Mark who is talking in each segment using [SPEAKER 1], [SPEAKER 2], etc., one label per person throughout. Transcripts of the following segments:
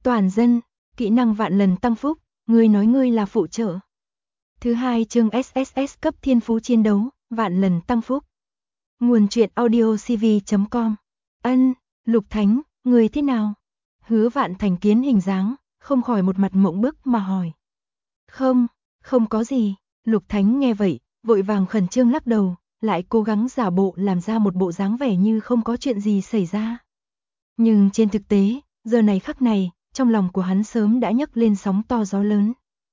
[SPEAKER 1] Toàn dân, kỹ năng vạn lần tăng phúc, ngươi nói ngươi là phụ trợ. Thứ 2 chương SSS cấp thiên phú chiến đấu, vạn lần tăng phúc. Nguồn truyện audio cv.com. Lục Thánh, người thế nào? Hứa Vạn Thành kiến hình dáng, không khỏi một mặt mộng bức mà hỏi. Không có gì. Lục Thánh nghe vậy, vội vàng khẩn trương lắc đầu, lại cố gắng giả bộ làm ra một bộ dáng vẻ như không có chuyện gì xảy ra. Nhưng trên thực tế, giờ này khắc này, trong lòng của hắn sớm đã nhấc lên sóng to gió lớn.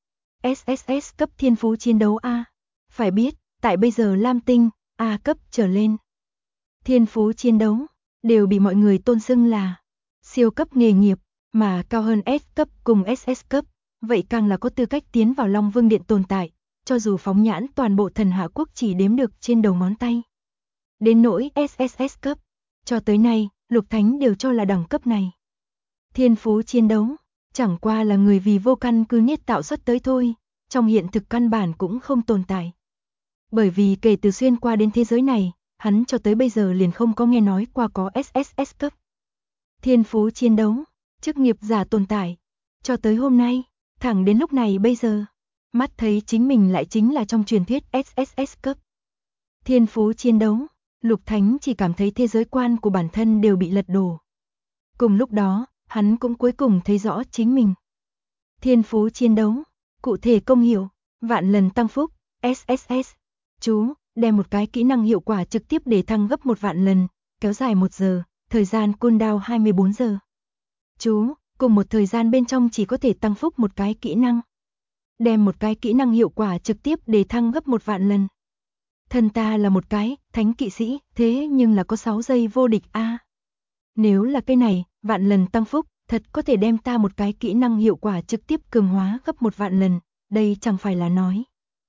[SPEAKER 1] SSS cấp thiên phú chiến đấu A. Phải biết, tại bây giờ Lam Tinh, A cấp trở lên. Thiên phú chiến đấu, đều bị mọi người tôn xưng là siêu cấp nghề nghiệp, mà cao hơn S cấp cùng SS cấp, vậy càng là có tư cách tiến vào Long Vương Điện tồn tại, cho dù phóng nhãn toàn bộ Thần Hạ Quốc chỉ đếm được trên đầu ngón tay. Đến nỗi SSS cấp, cho tới nay, Lục Thánh đều cho là đẳng cấp này. Thiên phú chiến đấu, chẳng qua là người vì vô căn cứ niết tạo xuất tới thôi, trong hiện thực căn bản cũng không tồn tại. Bởi vì kể từ xuyên qua đến thế giới này, hắn cho tới bây giờ liền không có nghe nói qua có SSS cấp. Thiên phú chiến đấu, chức nghiệp giả tồn tại, cho tới hôm nay, thẳng đến lúc này bây giờ, mắt thấy chính mình lại chính là trong truyền thuyết SSS cấp. Thiên phú chiến đấu, Lục Thánh chỉ cảm thấy thế giới quan của bản thân đều bị lật đổ. Cùng lúc đó, hắn cũng cuối cùng thấy rõ chính mình. Thiên phú chiến đấu, cụ thể công hiệu, vạn lần tăng phúc, SSS. Chú, đem một cái kỹ năng hiệu quả trực tiếp để thăng gấp 1 vạn lần, kéo dài 1 giờ, thời gian cooldown 24 giờ. Chú, cùng một thời gian bên trong chỉ có thể tăng phúc một cái kỹ năng. Đem một cái kỹ năng hiệu quả trực tiếp để thăng gấp 1 vạn lần. Thân ta là một cái thánh kỵ sĩ, thế nhưng là có 6 giây vô địch a. Nếu là cái này, vạn lần tăng phúc, thật có thể đem ta một cái kỹ năng hiệu quả trực tiếp cường hóa gấp 1 vạn lần, đây chẳng phải là nói.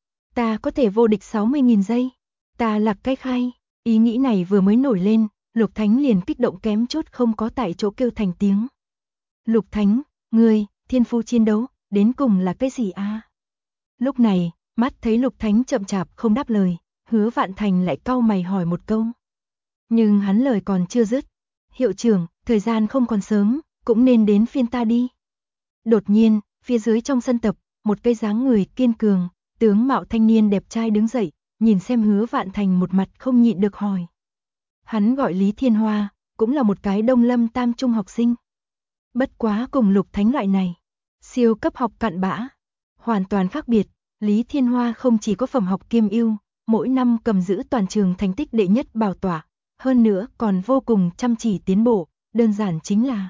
[SPEAKER 1] Ta có thể vô địch 60.000 giây. Ta lạc cái khai, ý nghĩ này vừa mới nổi lên, Lục Thánh liền kích động kém chút không có tại chỗ kêu thành tiếng. Lục Thánh, ngươi, thiên phú chiến đấu, đến cùng là cái gì a? Lúc này, mắt thấy Lục Thánh chậm chạp không đáp lời, Hứa Vạn Thành lại cau mày hỏi một câu. Nhưng hắn lời còn chưa dứt. Hiệu trưởng, thời gian không còn sớm, cũng nên đến phiên ta đi. Đột nhiên, phía dưới trong sân tập, một cây dáng người kiên cường, tướng mạo thanh niên đẹp trai đứng dậy, nhìn xem Hứa Vạn Thành một mặt không nhịn được hỏi. Hắn gọi Lý Thiên Hoa, cũng là một cái Đông Lâm tam trung học sinh. Bất quá cùng Lục Thánh loại này, siêu cấp học cặn bã, hoàn toàn khác biệt. Lý Thiên Hoa không chỉ có phẩm học kiêm ưu, mỗi năm cầm giữ toàn trường thành tích đệ nhất bảo tỏa, hơn nữa còn vô cùng chăm chỉ tiến bộ, đơn giản chính là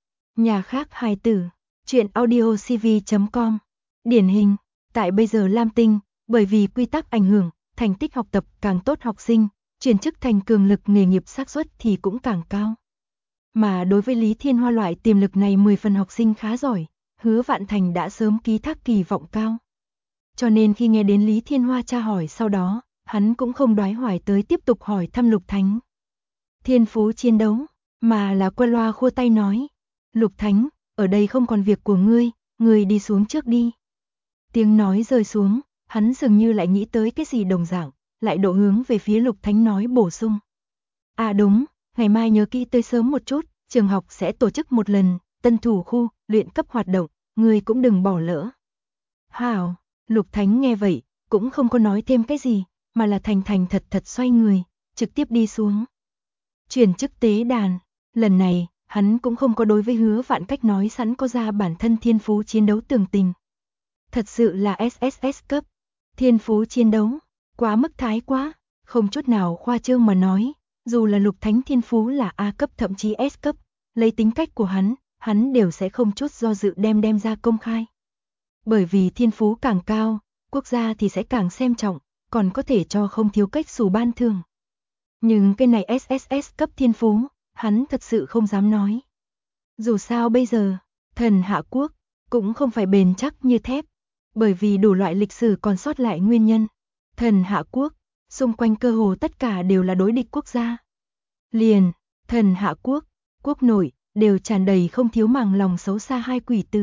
[SPEAKER 1] nhà khác hài tử. Truyện audio cv.com. Điển hình, tại bây giờ Lam Tinh, bởi vì quy tắc ảnh hưởng, thành tích học tập càng tốt học sinh, chuyển chức thành cường lực nghề nghiệp xác suất thì cũng càng cao. Mà đối với Lý Thiên Hoa loại tiềm lực này 10 phần học sinh khá giỏi, Hứa Vạn Thành đã sớm ký thác kỳ vọng cao. Cho nên khi nghe đến Lý Thiên Hoa tra hỏi sau đó, hắn cũng không đoái hoài tới tiếp tục hỏi thăm Lục Thánh. Thiên phú chiến đấu, mà là qua loa khua tay nói. Lục Thánh, ở đây không còn việc của ngươi đi xuống trước đi. Tiếng nói rơi xuống, hắn dường như lại nghĩ tới cái gì đồng dạng, lại độ hướng về phía Lục Thánh nói bổ sung. À đúng, ngày mai nhớ kỹ tới sớm một chút, trường học sẽ tổ chức một lần, tân thủ khu, luyện cấp hoạt động, ngươi cũng đừng bỏ lỡ. Hảo, Lục Thánh nghe vậy, cũng không có nói thêm cái gì, mà là thành thành thật thật xoay người, trực tiếp đi xuống. Chuyển chức tế đàn, lần này, hắn cũng không có đối với Hứa Vạn cách nói sẵn có ra bản thân thiên phú chiến đấu tường tình. Thật sự là SSS cấp, thiên phú chiến đấu, quá mức thái quá, không chút nào khoa trương mà nói, dù là Lục Thánh thiên phú là A cấp thậm chí S cấp, lấy tính cách của hắn đều sẽ không chút do dự đem ra công khai. Bởi vì thiên phú càng cao, quốc gia thì sẽ càng xem trọng, còn có thể cho không thiếu cách xù ban thưởng. Nhưng cái này SSS cấp thiên phú, hắn thật sự không dám nói. Dù sao bây giờ, Thần Hạ Quốc cũng không phải bền chắc như thép, bởi vì đủ loại lịch sử còn sót lại nguyên nhân. Thần Hạ Quốc, xung quanh cơ hồ tất cả đều là đối địch quốc gia. Liền, Thần Hạ Quốc, quốc nội, đều tràn đầy không thiếu màng lòng xấu xa hai quỷ tử.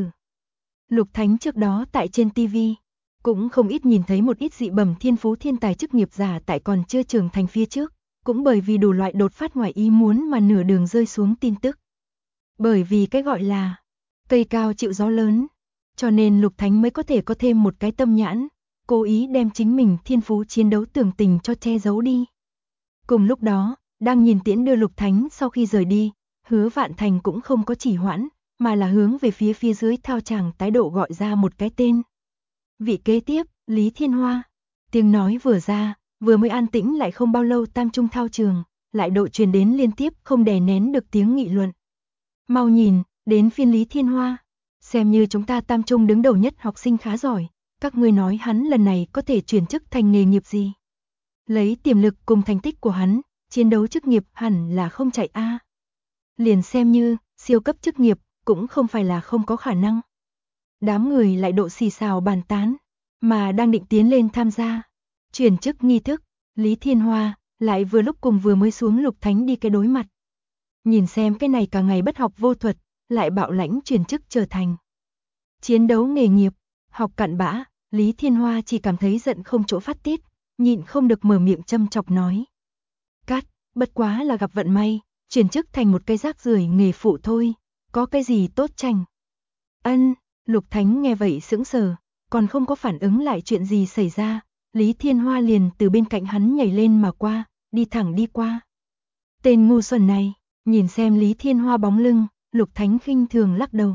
[SPEAKER 1] Lục Thánh trước đó tại trên TV, cũng không ít nhìn thấy một ít dị bẩm thiên phú thiên tài chức nghiệp giả tại còn chưa trưởng thành phía trước, cũng bởi vì đủ loại đột phát ngoài ý muốn mà nửa đường rơi xuống tin tức. Bởi vì cái gọi là Cây cao chịu gió lớn, cho nên Lục Thánh mới có thể có thêm một cái tâm nhãn, cố ý đem chính mình thiên phú chiến đấu tưởng tình cho che giấu đi. Cùng lúc đó, đang nhìn tiễn đưa Lục Thánh sau khi rời đi, Hứa Vạn Thành cũng không có chỉ hoãn, mà là hướng về phía dưới thao tràng tái độ gọi ra một cái tên. Vị kế tiếp, Lý Thiên Hoa. Tiếng nói vừa ra, vừa mới an tĩnh lại không bao lâu tam trung thao trường, lại độ truyền đến liên tiếp không đè nén được tiếng nghị luận. Mau nhìn, đến phiên Lý Thiên Hoa. Xem như chúng ta tam trung đứng đầu nhất học sinh khá giỏi, các ngươi nói hắn lần này có thể chuyển chức thành nghề nghiệp gì? Lấy tiềm lực cùng thành tích của hắn, chiến đấu chức nghiệp hẳn là không chạy a. Liền xem như siêu cấp chức nghiệp, cũng không phải là không có khả năng. Đám người lại độ xì xào bàn tán, mà đang định tiến lên tham gia chuyển chức nghi thức, Lý Thiên Hoa lại vừa lúc cùng vừa mới xuống Lục Thánh đi cái đối mặt. Nhìn xem cái này cả ngày bất học vô thuật, lại bạo lãnh chuyển chức trở thành chiến đấu nghề nghiệp, học cặn bã, Lý Thiên Hoa chỉ cảm thấy giận không chỗ phát tiết, nhịn không được mở miệng châm chọc nói. Cát, bất quá là gặp vận may, chuyển chức thành một cái rác rưởi nghề phụ thôi, có cái gì tốt tranh. Ân, Lục Thánh nghe vậy sững sờ, còn không có phản ứng lại chuyện gì xảy ra, Lý Thiên Hoa liền từ bên cạnh hắn nhảy lên mà qua, đi thẳng đi qua. Tên ngu xuẩn này, nhìn xem Lý Thiên Hoa bóng lưng, Lục Thánh khinh thường lắc đầu.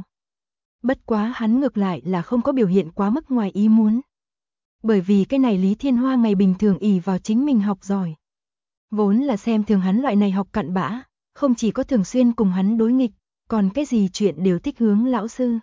[SPEAKER 1] Bất quá hắn ngược lại là không có biểu hiện quá mức ngoài ý muốn. Bởi vì cái này Lý Thiên Hoa ngày bình thường ỷ vào chính mình học giỏi. Vốn là xem thường hắn loại này học cặn bã, không chỉ có thường xuyên cùng hắn đối nghịch, còn cái gì chuyện đều thích hướng lão sư.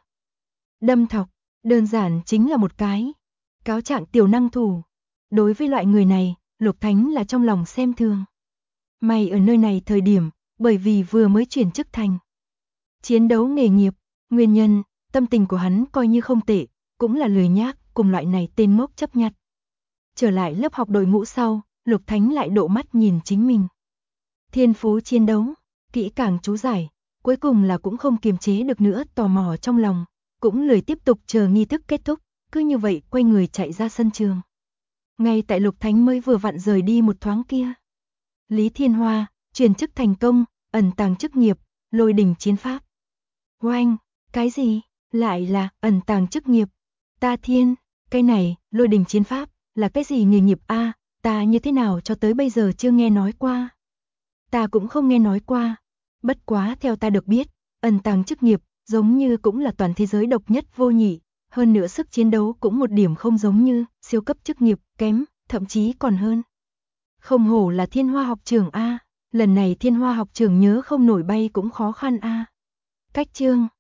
[SPEAKER 1] Đâm thọc, đơn giản chính là một cái cáo trạng tiểu năng thủ. Đối với loại người này, Lục Thánh là trong lòng xem thường. May ở nơi này thời điểm, bởi vì vừa mới chuyển chức thành chiến đấu nghề nghiệp, nguyên nhân, tâm tình của hắn coi như không tệ, cũng là lười nhác, cùng loại này tên ngốc chấp nhặt. Trở lại lớp học đội ngũ sau, Lục Thánh lại độ mắt nhìn chính mình. Thiên phú chiến đấu, kỹ càng chú giải, cuối cùng là cũng không kiềm chế được nữa tò mò trong lòng, cũng lười tiếp tục chờ nghi thức kết thúc, cứ như vậy quay người chạy ra sân trường. Ngay tại Lục Thánh mới vừa vặn rời đi một thoáng kia. Lý Thiên Hoa, chuyển chức thành công, ẩn tàng chức nghiệp, lôi đình chiến pháp. Oanh, cái gì, lại là ẩn tàng chức nghiệp. Ta thiên, cái này, lôi đình chiến pháp, là cái gì nghề nghiệp a? Ta như thế nào cho tới bây giờ chưa nghe nói qua. Ta cũng không nghe nói qua. Bất quá theo ta được biết, ẩn tàng chức nghiệp, giống như cũng là toàn thế giới độc nhất vô nhị. Hơn nữa sức chiến đấu cũng một điểm không giống như siêu cấp chức nghiệp, kém, thậm chí còn hơn. Không hổ là Thiên Hoa học trường a, lần này Thiên Hoa học trường nhớ không nổi bay cũng khó khăn a. Cách chương